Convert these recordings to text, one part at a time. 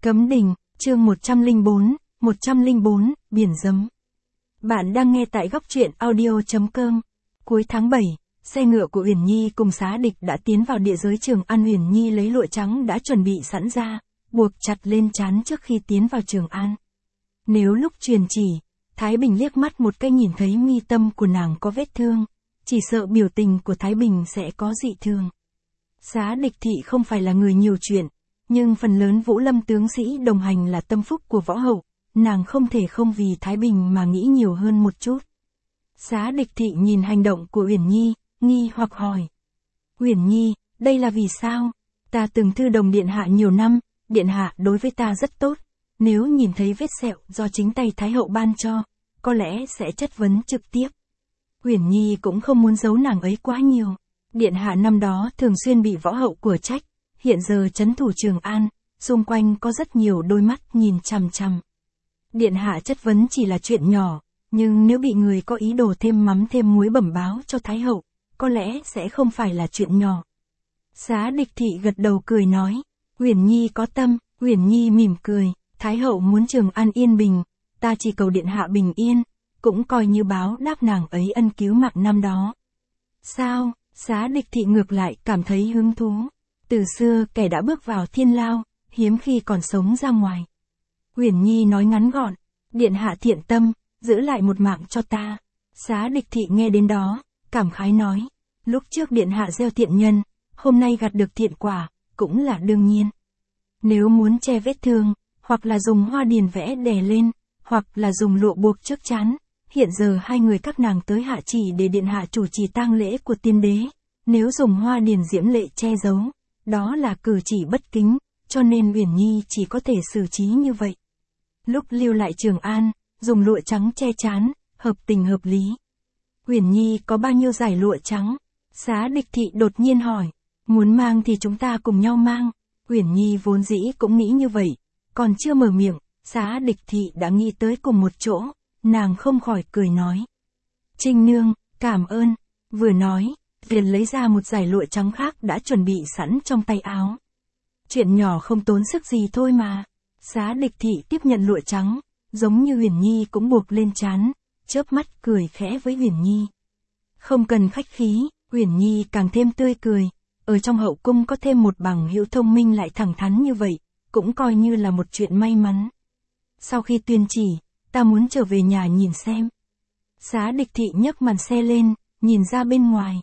Cấm đình, chương 104, biển giấm. Bạn đang nghe tại góc truyện audio.com. Cuối tháng 7, xe ngựa của Uyển Nhi cùng Xá Địch đã tiến vào địa giới Trường An. Uyển Nhi lấy lụa trắng đã chuẩn bị sẵn ra, buộc chặt lên trán trước khi tiến vào Trường An. Nếu lúc truyền chỉ, Thái Bình liếc mắt một cái nhìn thấy mi tâm của nàng có vết thương, chỉ sợ biểu tình của Thái Bình sẽ có dị thường. Xá Địch thị không phải là người nhiều chuyện, nhưng phần lớn Vũ Lâm tướng sĩ đồng hành là tâm phúc của võ hậu, nàng không thể không vì Thái Bình mà nghĩ nhiều hơn một chút. Xá Địch thị nhìn hành động của Uyển Nhi, nghi hoặc hỏi. Uyển Nhi, đây là vì sao? Ta từng thư đồng điện hạ nhiều năm, điện hạ đối với ta rất tốt, nếu nhìn thấy vết sẹo do chính tay Thái hậu ban cho, có lẽ sẽ chất vấn trực tiếp. Uyển Nhi cũng không muốn giấu nàng ấy quá nhiều. Điện hạ năm đó thường xuyên bị võ hậu của trách, hiện giờ trấn thủ Trường An, xung quanh có rất nhiều đôi mắt nhìn chằm chằm. Điện hạ chất vấn chỉ là chuyện nhỏ, nhưng nếu bị người có ý đồ thêm mắm thêm muối bẩm báo cho Thái hậu, có lẽ sẽ không phải là chuyện nhỏ. Xá Địch thị gật đầu cười nói, Uyển Nhi có tâm. Uyển Nhi mỉm cười, Thái hậu muốn Trường An yên bình, ta chỉ cầu điện hạ bình yên, cũng coi như báo đáp nàng ấy ân cứu mạng năm đó. Sao? Xá Địch thị ngược lại cảm thấy hứng thú. Từ xưa kẻ đã bước vào thiên lao, hiếm khi còn sống ra ngoài. Uyển Nhi nói ngắn gọn, điện hạ thiện tâm, giữ lại một mạng cho ta. Xá Địch thị nghe đến đó, cảm khái nói, lúc trước điện hạ gieo thiện nhân, hôm nay gặt được thiện quả, cũng là đương nhiên. Nếu muốn che vết thương, hoặc là dùng hoa điền vẽ đè lên, hoặc là dùng lụa buộc trước trán, hiện giờ hai người các nàng tới hạ chỉ để điện hạ chủ trì tang lễ của tiên đế, nếu dùng hoa điền diễm lệ che giấu, đó là cử chỉ bất kính, cho nên Uyển Nhi chỉ có thể xử trí như vậy. Lúc lưu lại Trường An, dùng lụa trắng che trán, hợp tình hợp lý. Uyển Nhi có bao nhiêu dải lụa trắng? Xá Địch thị đột nhiên hỏi, muốn mang thì chúng ta cùng nhau mang. Uyển Nhi vốn dĩ cũng nghĩ như vậy, còn chưa mở miệng, Xá Địch thị đã nghĩ tới cùng một chỗ, nàng không khỏi cười nói. Trinh nương, cảm ơn, vừa nói, liền lấy ra một dải lụa trắng khác đã chuẩn bị sẵn trong tay áo. Chuyện nhỏ không tốn sức gì thôi mà. Xá Địch thị tiếp nhận lụa trắng, giống như Uyển Nhi cũng buộc lên trán, chớp mắt cười khẽ với Uyển Nhi. Không cần khách khí, Uyển Nhi càng thêm tươi cười, ở trong hậu cung có thêm một bằng hữu thông minh lại thẳng thắn như vậy, cũng coi như là một chuyện may mắn. Sau khi tuyên chỉ, ta muốn trở về nhà nhìn xem. Xá Địch thị nhấc màn xe lên, nhìn ra bên ngoài.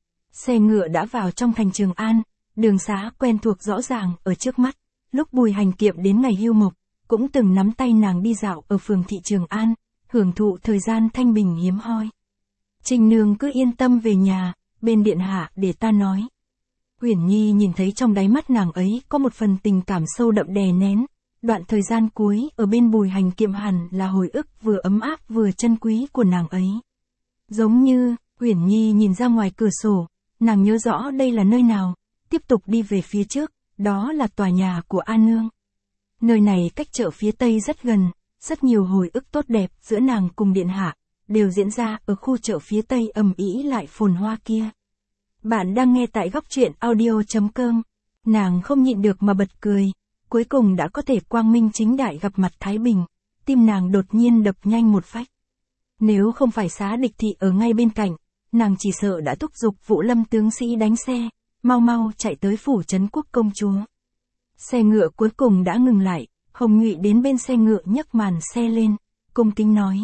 Xe ngựa đã vào trong thành Trường An, đường xá quen thuộc rõ ràng ở trước mắt. Lúc Bùi Hành Kiệm đến ngày hưu mộc, cũng từng nắm tay nàng đi dạo ở phường thị Trường An, hưởng thụ thời gian thanh bình hiếm hoi. Trình nương cứ yên tâm về nhà, bên điện hạ để ta nói. Uyển Nhi nhìn thấy trong đáy mắt nàng ấy có một phần tình cảm sâu đậm đè nén. Đoạn thời gian cuối ở bên Bùi Hành Kiệm hẳn là hồi ức vừa ấm áp vừa chân quý của nàng ấy. Giống như, Uyển Nhi nhìn ra ngoài cửa sổ, nàng nhớ rõ đây là nơi nào, tiếp tục đi về phía trước, đó là tòa nhà của A Nương. Nơi này cách chợ phía Tây rất gần, rất nhiều hồi ức tốt đẹp giữa nàng cùng điện hạ, đều diễn ra ở khu chợ phía Tây ầm ĩ lại phồn hoa kia. Bạn đang nghe tại góc truyện audio.com, nàng không nhịn được mà bật cười, cuối cùng đã có thể quang minh chính đại gặp mặt Thái Bình, tim nàng đột nhiên đập nhanh một phách. Nếu không phải Xá Địch thị ở ngay bên cạnh, nàng chỉ sợ đã thúc giục Vũ Lâm tướng sĩ đánh xe, mau mau chạy tới phủ trấn quốc công chúa. Xe ngựa cuối cùng đã ngừng lại, Hồng Ngụy đến bên xe ngựa nhấc màn xe lên, cung kính nói.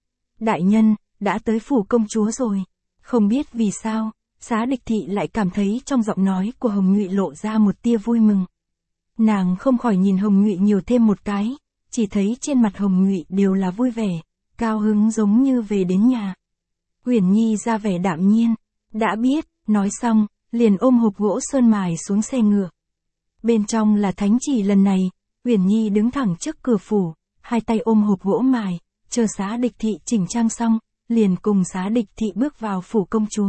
Đại nhân, đã tới phủ công chúa rồi. Không biết vì sao, Xá Địch thị lại cảm thấy trong giọng nói của Hồng Ngụy lộ ra một tia vui mừng. Nàng không khỏi nhìn Hồng Ngụy nhiều thêm một cái, chỉ thấy trên mặt Hồng Ngụy đều là vui vẻ, cao hứng giống như về đến nhà. Uyển Nhi ra vẻ đạm nhiên, đã biết, nói xong, liền ôm hộp gỗ sơn mài xuống xe ngựa. Bên trong là thánh chỉ lần này, Uyển Nhi đứng thẳng trước cửa phủ, hai tay ôm hộp gỗ mài, chờ Xá Địch thị chỉnh trang xong, liền cùng Xá Địch thị bước vào phủ công chúa.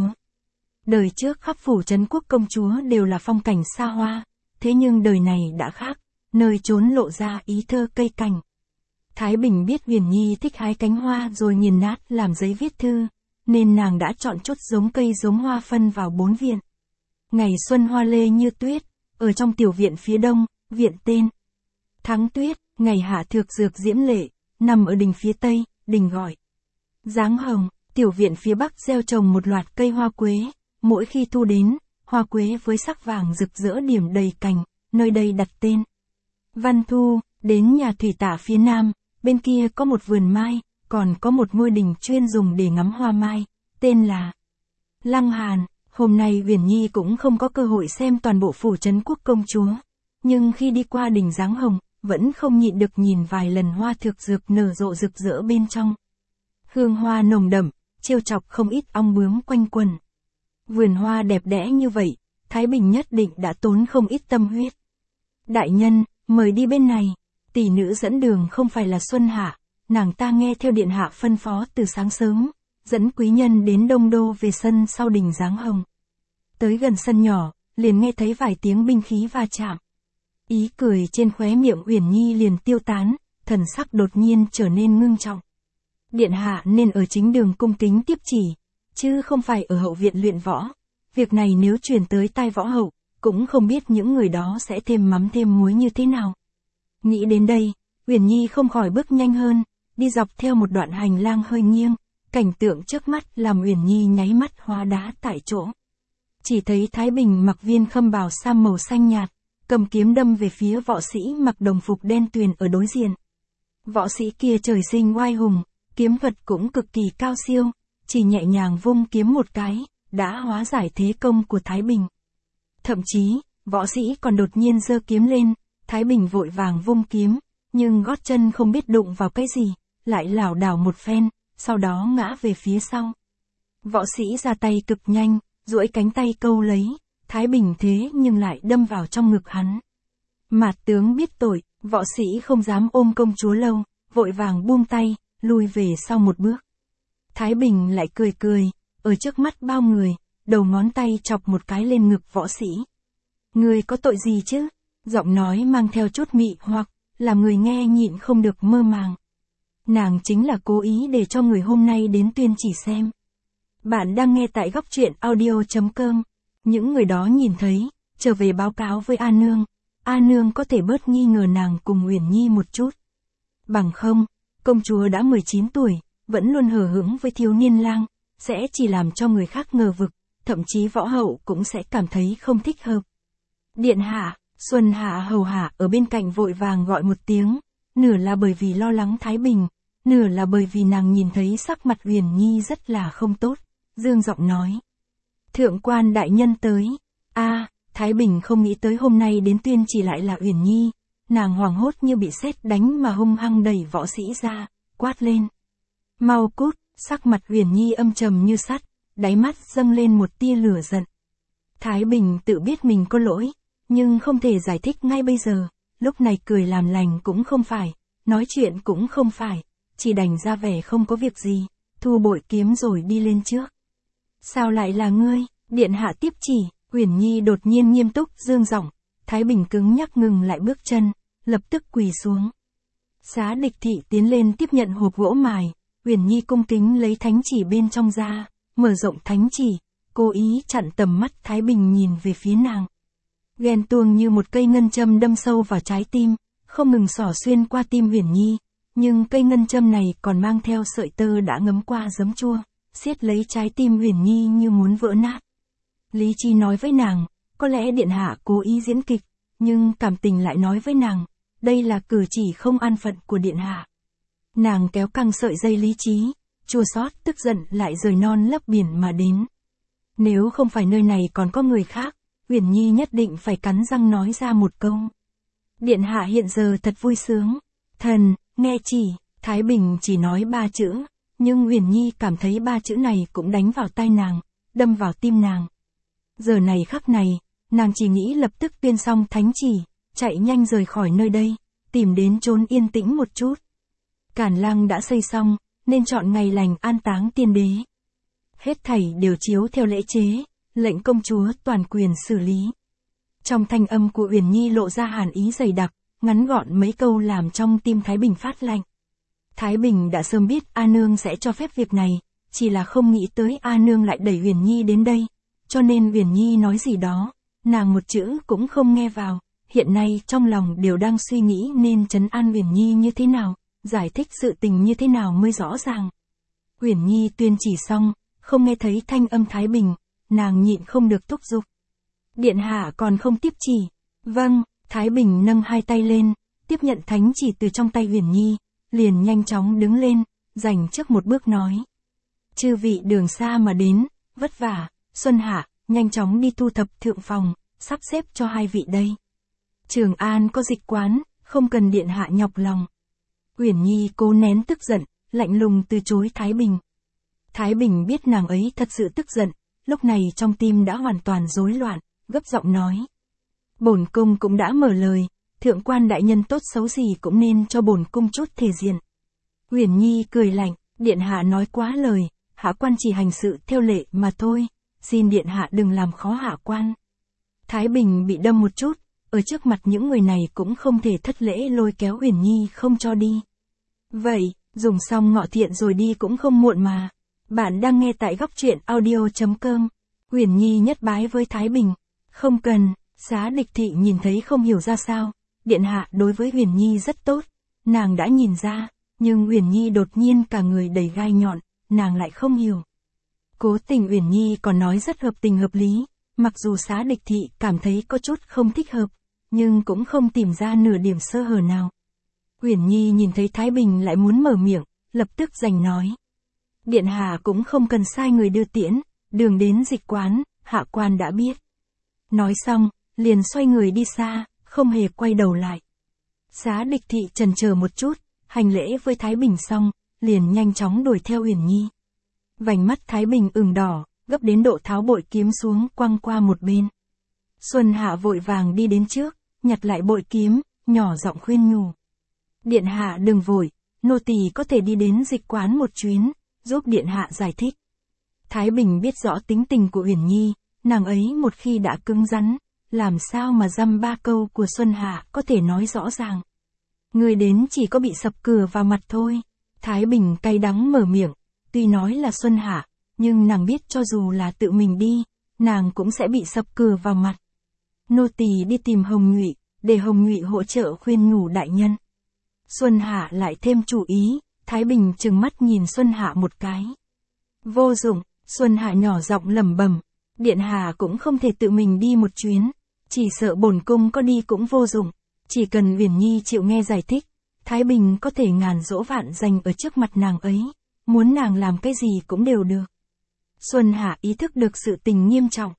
Đời trước khắp phủ trấn quốc công chúa đều là phong cảnh xa hoa, thế nhưng đời này đã khác, nơi trốn lộ ra ý thơ cây cảnh. Thái Bình biết Uyển Nhi thích hái cánh hoa rồi nghiền nát làm giấy viết thư, nên nàng đã chọn chút giống cây giống hoa phân vào 4 viện. Ngày xuân hoa lê như tuyết, ở trong tiểu viện phía đông, viện tên. Tháng tuyết, ngày hạ thược dược diễm lệ, nằm ở đỉnh phía tây, đỉnh gọi Giáng Hồng, tiểu viện phía bắc gieo trồng một loạt cây hoa quế, mỗi khi thu đến, hoa quế với sắc vàng rực rỡ điểm đầy cành, nơi đây đặt tên Văn Thu. Đến nhà thủy tả phía nam, bên kia có một vườn mai, còn có một ngôi đình chuyên dùng để ngắm hoa mai, tên là Lăng Hàn. Hôm nay Uyển Nhi cũng không có cơ hội xem toàn bộ phủ trấn quốc công chúa, nhưng khi đi qua đỉnh Giáng Hồng, vẫn không nhịn được nhìn vài lần hoa thược dược nở rộ rực rỡ bên trong. Hương hoa nồng đậm, trêu chọc không ít ong bướm quanh quần. Vườn hoa đẹp đẽ như vậy, Thái Bình nhất định đã tốn không ít tâm huyết. Đại nhân, mời đi bên này. Tỷ nữ dẫn đường không phải là Xuân Hạ, nàng ta nghe theo điện hạ phân phó từ sáng sớm, dẫn quý nhân đến Đông Đô về sân sau đỉnh Giáng Hồng. Tới gần sân nhỏ, liền nghe thấy vài tiếng binh khí va chạm. Ý cười trên khóe miệng Uyển Nhi liền tiêu tán, thần sắc đột nhiên trở nên ngưng trọng. Điện hạ nên ở chính đường cung kính tiếp chỉ, chứ không phải ở hậu viện luyện võ. Việc này nếu truyền tới tai võ hậu, cũng không biết những người đó sẽ thêm mắm thêm muối như thế nào. Nghĩ đến đây, Uyển Nhi không khỏi bước nhanh hơn, đi dọc theo một đoạn hành lang hơi nghiêng, cảnh tượng trước mắt làm Uyển Nhi nháy mắt hóa đá tại chỗ. Chỉ thấy Thái Bình mặc viên khâm bào sam màu xanh nhạt, cầm kiếm đâm về phía võ sĩ mặc đồng phục đen tuyền ở đối diện. Võ sĩ kia trời sinh oai hùng, kiếm thuật cũng cực kỳ cao siêu, chỉ nhẹ nhàng vung kiếm một cái, đã hóa giải thế công của Thái Bình. Thậm chí, võ sĩ còn đột nhiên giơ kiếm lên, Thái Bình vội vàng vung kiếm, nhưng gót chân không biết đụng vào cái gì, lại lảo đảo một phen, sau đó ngã về phía sau. Võ sĩ ra tay cực nhanh, duỗi cánh tay câu lấy, Thái Bình thế nhưng lại đâm vào trong ngực hắn. Mạt tướng biết tội, võ sĩ không dám ôm công chúa lâu, vội vàng buông tay, lui về sau một bước. Thái Bình lại cười cười, ở trước mắt bao người, đầu ngón tay chọc một cái lên ngực võ sĩ. Người có tội gì chứ? Giọng nói mang theo chút mị hoặc, làm người nghe nhịn không được mơ màng. Nàng chính là cố ý để cho người hôm nay đến tuyên chỉ xem. Bạn đang nghe tại góc truyện audio.com. Những người đó nhìn thấy, trở về báo cáo với A Nương. A Nương có thể bớt nghi ngờ nàng cùng Uyển Nhi một chút. Bằng không, công chúa đã 19 tuổi, vẫn luôn hờ hững với thiếu niên lang, sẽ chỉ làm cho người khác ngờ vực, thậm chí võ hậu cũng sẽ cảm thấy không thích hợp. Điện hạ, Xuân Hạ hầu hạ ở bên cạnh vội vàng gọi một tiếng, nửa là bởi vì lo lắng Thái Bình, nửa là bởi vì nàng nhìn thấy sắc mặt Uyển Nhi rất là không tốt, dương giọng nói. Thượng quan đại nhân tới. Thái Bình không nghĩ tới hôm nay đến tuyên chỉ lại là Uyển Nhi, nàng hoảng hốt như bị sét đánh mà hung hăng đẩy võ sĩ ra, quát lên. Mau cút, sắc mặt Uyển Nhi âm trầm như sắt, đáy mắt dâng lên một tia lửa giận. Thái Bình tự biết mình có lỗi, nhưng không thể giải thích ngay bây giờ, lúc này cười làm lành cũng không phải, nói chuyện cũng không phải, chỉ đành ra vẻ không có việc gì, thu bội kiếm rồi đi lên trước. Sao lại là ngươi? Điện hạ tiếp chỉ. Uyển Nhi đột nhiên nghiêm túc dương giọng, Thái Bình cứng nhắc ngừng lại bước chân, lập tức quỳ xuống. Xá Địch Thị tiến lên tiếp nhận hộp gỗ mài, Uyển Nhi cung kính lấy thánh chỉ bên trong ra, mở rộng thánh chỉ, cố ý chặn tầm mắt Thái Bình nhìn về phía nàng. Ghen tuông như một cây ngân châm đâm sâu vào trái tim, không ngừng xỏ xuyên qua tim Uyển Nhi, nhưng cây ngân châm này còn mang theo sợi tơ đã ngấm qua giấm chua, siết lấy trái tim Uyển Nhi như muốn vỡ nát. Lý trí nói với nàng, có lẽ điện hạ cố ý diễn kịch, nhưng cảm tình lại nói với nàng, đây là cử chỉ không an phận của điện hạ. Nàng kéo căng sợi dây lý trí, chua xót tức giận lại rời non lấp biển mà đến. Nếu không phải nơi này còn có người khác, Uyển Nhi nhất định phải cắn răng nói ra một câu. Điện hạ hiện giờ thật vui sướng. Thần, nghe chỉ, Thái Bình chỉ nói 3 chữ, nhưng Uyển Nhi cảm thấy 3 chữ này cũng đánh vào tai nàng, đâm vào tim nàng. Giờ này khắc này, nàng chỉ nghĩ lập tức tuyên xong thánh chỉ, chạy nhanh rời khỏi nơi đây, tìm đến chốn yên tĩnh một chút. Cản Lăng đã xây xong, nên chọn ngày lành an táng tiên đế. Hết thảy đều chiếu theo lễ chế, lệnh công chúa toàn quyền xử lý. Trong thanh âm của Uyển Nhi lộ ra hàn ý dày đặc, ngắn gọn mấy câu làm trong tim Thái Bình phát lạnh. Thái Bình đã sớm biết A Nương sẽ cho phép việc này, chỉ là không nghĩ tới A Nương lại đẩy Uyển Nhi đến đây, cho nên Uyển Nhi nói gì đó, nàng một chữ cũng không nghe vào, hiện nay trong lòng đều đang suy nghĩ nên trấn an Uyển Nhi như thế nào, giải thích sự tình như thế nào mới rõ ràng. Uyển Nhi tuyên chỉ xong, không nghe thấy thanh âm Thái Bình, nàng nhịn không được thúc giục. Điện hạ còn không tiếp chỉ. Vâng, Thái Bình nâng hai tay lên, tiếp nhận thánh chỉ từ trong tay Uyển Nhi, liền nhanh chóng đứng lên, dành trước một bước nói. Chư vị đường xa mà đến, vất vả, Xuân Hạ, nhanh chóng đi thu thập thượng phòng, sắp xếp cho hai vị đây. Trường An có dịch quán, không cần điện hạ nhọc lòng. Uyển Nhi cố nén tức giận, lạnh lùng từ chối Thái Bình. Thái Bình biết nàng ấy thật sự tức giận, lúc này trong tim đã hoàn toàn rối loạn, gấp giọng nói. Bổn cung cũng đã mở lời, thượng quan đại nhân tốt xấu gì cũng nên cho bổn cung chút thể diện. Uyển Nhi cười lạnh, điện hạ nói quá lời, hạ quan chỉ hành sự theo lệ mà thôi, xin điện hạ đừng làm khó hạ quan. Thái Bình bị đâm một chút, ở trước mặt những người này cũng không thể thất lễ lôi kéo Uyển Nhi không cho đi. Vậy, dùng xong ngọ thiện rồi đi cũng không muộn mà. Bạn đang nghe tại góc truyện audio.com. Uyển Nhi nhất bái với Thái Bình. Không cần, Xá Địch Thị nhìn thấy không hiểu ra sao. Điện hạ đối với Uyển Nhi rất tốt. Nàng đã nhìn ra, nhưng Uyển Nhi đột nhiên cả người đầy gai nhọn, nàng lại không hiểu. Cố tình Uyển Nhi còn nói rất hợp tình hợp lý. Mặc dù Xá Địch Thị cảm thấy có chút không thích hợp, nhưng cũng không tìm ra nửa điểm sơ hở nào. Uyển Nhi nhìn thấy Thái Bình lại muốn mở miệng, lập tức giành nói. Điện hạ cũng không cần sai người đưa tiễn, đường đến dịch quán, hạ quan đã biết. Nói xong, liền xoay người đi xa, không hề quay đầu lại. Xá Địch Thị chần chờ một chút, hành lễ với Thái Bình xong, liền nhanh chóng đuổi theo Uyển Nhi. Vành mắt Thái Bình ửng đỏ, gấp đến độ tháo bội kiếm xuống quăng qua một bên. Xuân Hạ vội vàng đi đến trước, nhặt lại bội kiếm, nhỏ giọng khuyên nhủ. Điện hạ đừng vội, nô tỳ có thể đi đến dịch quán một chuyến, giúp điện hạ giải thích. Thái Bình biết rõ tính tình của Uyển Nhi, nàng ấy một khi đã cứng rắn, làm sao mà dăm ba câu của Xuân Hạ có thể nói rõ ràng. Người đến chỉ có bị sập cửa vào mặt thôi. Thái Bình cay đắng mở miệng, tuy nói là Xuân Hạ, nhưng nàng biết cho dù là tự mình đi, nàng cũng sẽ bị sập cửa vào mặt. Nô tỳ đi tìm Hồng Nhụy, để Hồng Nhụy hỗ trợ khuyên nhủ đại nhân. Xuân Hạ lại thêm chủ ý, Thái Bình trừng mắt nhìn Xuân Hạ một cái. Vô dụng, Xuân Hạ nhỏ giọng lẩm bẩm, điện hạ cũng không thể tự mình đi một chuyến, chỉ sợ bổn cung có đi cũng vô dụng, chỉ cần Uyển Nhi chịu nghe giải thích, Thái Bình có thể ngàn dỗ vạn dành ở trước mặt nàng ấy, muốn nàng làm cái gì cũng đều được. Xuân Hạ ý thức được sự tình nghiêm trọng,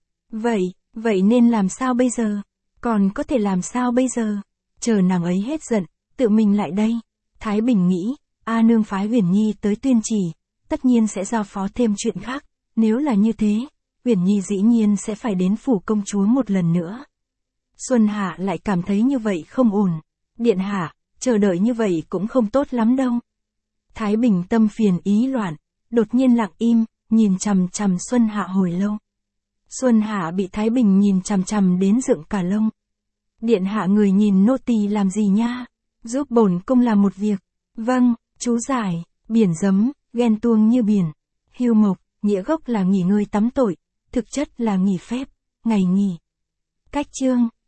vậy nên làm sao bây giờ? Còn có thể làm sao bây giờ? Chờ nàng ấy hết giận, tự mình lại đây. Thái Bình nghĩ, A nương phái Uyển Nhi tới tuyên chỉ, tất nhiên sẽ giao phó thêm chuyện khác, nếu là như thế, Uyển Nhi dĩ nhiên sẽ phải đến phủ công chúa một lần nữa. Xuân Hạ lại cảm thấy như vậy không ổn. Điện hạ, chờ đợi như vậy cũng không tốt lắm đâu. Thái Bình tâm phiền ý loạn, đột nhiên lặng im, nhìn chằm chằm Xuân Hạ hồi lâu. Xuân Hạ bị Thái Bình nhìn chằm chằm đến dựng cả lông. Điện hạ người nhìn nô tỳ làm gì nha? Giúp bổn cung làm một việc. Vâng, chú giải, biển giấm, ghen tuông như biển. Hưu mộc, nghĩa gốc là nghỉ ngơi tắm tội, thực chất là nghỉ phép, ngày nghỉ. Cách chương,